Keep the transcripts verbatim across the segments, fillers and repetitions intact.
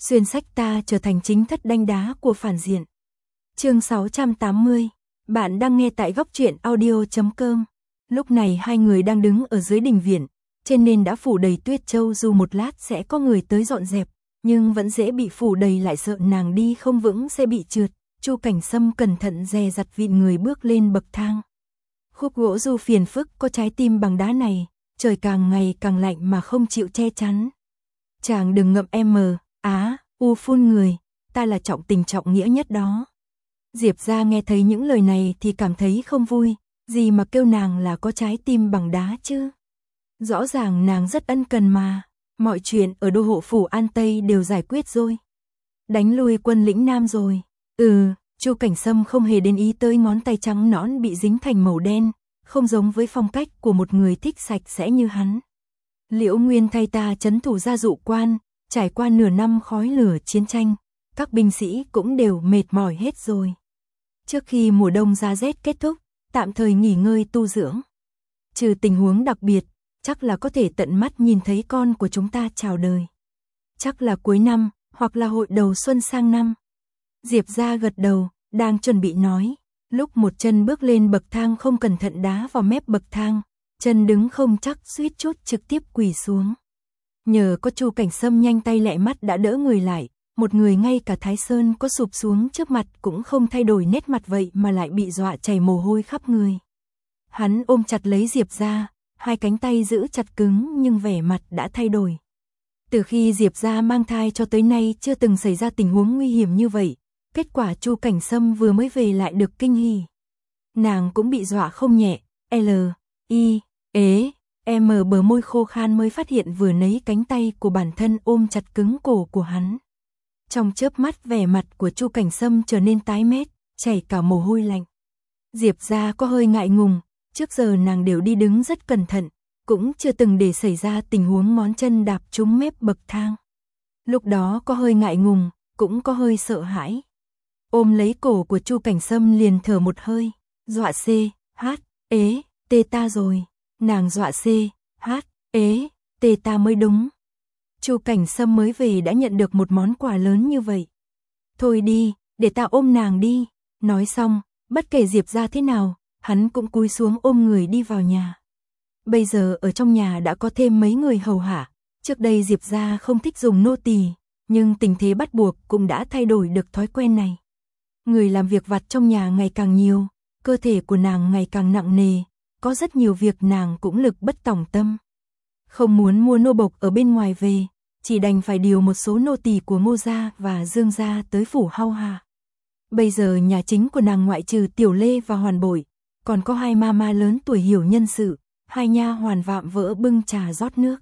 xuyên sách ta trở thành chính thất đanh đá của phản diện. Chương sáu trăm tám mươi. Bạn đang nghe tại góc truyện audio chấm com. Lúc này hai người đang đứng ở dưới đình viện, trên nền đã phủ đầy tuyết châu, dù một lát sẽ có người tới dọn dẹp, nhưng vẫn dễ bị phủ đầy, lại sợ nàng đi không vững sẽ bị trượt. Chu Cảnh Sâm cẩn thận dè dặt vịn người bước lên bậc thang. Khúc gỗ du phiền phức có trái tim bằng đá này, trời càng ngày càng lạnh mà không chịu che chắn. Chàng đừng ngậm em mờ, á, u phun người, ta là trọng tình trọng nghĩa nhất đó. Diệp gia nghe thấy những lời này thì cảm thấy không vui, gì mà kêu nàng là có trái tim bằng đá chứ. Rõ ràng nàng rất ân cần mà, mọi chuyện ở đô hộ phủ An Tây đều giải quyết rồi. Đánh lui quân lĩnh Nam rồi. Ừ, Chu Cảnh Sâm không hề đến ý tới ngón tay trắng nõn bị dính thành màu đen, không giống với phong cách của một người thích sạch sẽ như hắn. Liễu Nguyên thay ta trấn thủ Gia Dụ Quan, trải qua nửa năm khói lửa chiến tranh, các binh sĩ cũng đều mệt mỏi hết rồi. Trước khi mùa đông giá rét kết thúc, tạm thời nghỉ ngơi tu dưỡng. Trừ tình huống đặc biệt, chắc là có thể tận mắt nhìn thấy con của chúng ta chào đời. Chắc là cuối năm, hoặc là hội đầu xuân sang năm. Diệp gia gật đầu, đang chuẩn bị nói, lúc một chân bước lên bậc thang không cẩn thận đá vào mép bậc thang, chân đứng không chắc suýt chút trực tiếp quỳ xuống. Nhờ có Chu Cảnh Sâm nhanh tay lẹ mắt đã đỡ người lại, một người ngay cả Thái Sơn có sụp xuống trước mặt cũng không thay đổi nét mặt vậy mà lại bị dọa chảy mồ hôi khắp người. Hắn ôm chặt lấy Diệp gia, hai cánh tay giữ chặt cứng nhưng vẻ mặt đã thay đổi. Từ khi Diệp gia mang thai cho tới nay chưa từng xảy ra tình huống nguy hiểm như vậy. Kết quả Chu Cảnh Sâm vừa mới về lại được kinh hỉ. Nàng cũng bị dọa không nhẹ, L, I, ế, M bờ môi khô khan mới phát hiện vừa nấy cánh tay của bản thân ôm chặt cứng cổ của hắn. Trong chớp mắt vẻ mặt của Chu Cảnh Sâm trở nên tái mét, chảy cả mồ hôi lạnh. Diệp gia có hơi ngại ngùng, trước giờ nàng đều đi đứng rất cẩn thận, cũng chưa từng để xảy ra tình huống ngón chân đạp trúng mép bậc thang. Lúc đó có hơi ngại ngùng, cũng có hơi sợ hãi. Ôm lấy cổ của Chu Cảnh Sâm liền thở một hơi, dọa C, H, ế, tê ta rồi, nàng dọa C, H, ế, tê ta mới đúng. Chu Cảnh Sâm mới về đã nhận được một món quà lớn như vậy. Thôi đi, để ta ôm nàng đi. Nói xong, bất kể Diệp gia thế nào, hắn cũng cúi xuống ôm người đi vào nhà. Bây giờ ở trong nhà đã có thêm mấy người hầu hạ, trước đây Diệp gia không thích dùng nô tỳ, nhưng tình thế bắt buộc cũng đã thay đổi được thói quen này. Người làm việc vặt trong nhà ngày càng nhiều, cơ thể của nàng ngày càng nặng nề, có rất nhiều việc nàng cũng lực bất tòng tâm. Không muốn mua nô bộc ở bên ngoài về, chỉ đành phải điều một số nô tỳ của Ngô gia và Dương gia tới phủ hau hà. Bây giờ nhà chính của nàng ngoại trừ Tiểu Lê và Hoàn Bội, còn có hai mama lớn tuổi hiểu nhân sự, hai nha hoàn vạm vỡ bưng trà rót nước.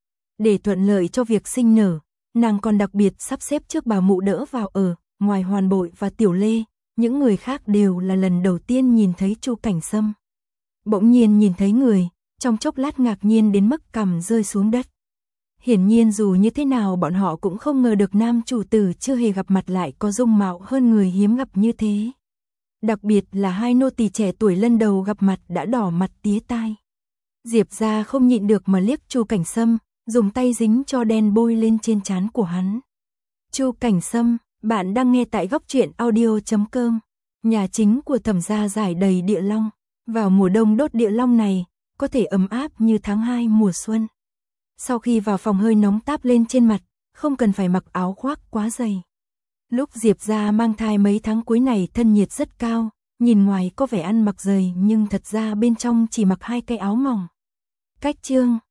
Để thuận lợi cho việc sinh nở, nàng còn đặc biệt sắp xếp trước bà mụ đỡ vào ở. Ngoài Hoàn Bội và Tiểu Lê, những người khác đều là lần đầu tiên nhìn thấy Chu Cảnh Sâm. Bỗng nhiên nhìn thấy người, trong chốc lát ngạc nhiên đến mức cằm rơi xuống đất. Hiển nhiên dù như thế nào bọn họ cũng không ngờ được nam chủ tử chưa hề gặp mặt lại có dung mạo hơn người hiếm gặp như thế. Đặc biệt là hai nô tỳ trẻ tuổi lần đầu gặp mặt đã đỏ mặt tía tai. Diệp gia không nhịn được mà liếc Chu Cảnh Sâm, dùng tay dính cho đen bôi lên trên trán của hắn. Chu Cảnh Sâm, bạn đang nghe tại góc truyện audio chấm com. Nhà chính của Thẩm gia rải đầy địa long. Vào mùa đông đốt địa long này, có thể ấm áp như tháng hai mùa xuân. Sau khi vào phòng hơi nóng táp lên trên mặt, không cần phải mặc áo khoác quá dày. Lúc Diệp gia mang thai mấy tháng cuối này thân nhiệt rất cao, nhìn ngoài có vẻ ăn mặc dày nhưng thật ra bên trong chỉ mặc hai cái áo mỏng. Cách chương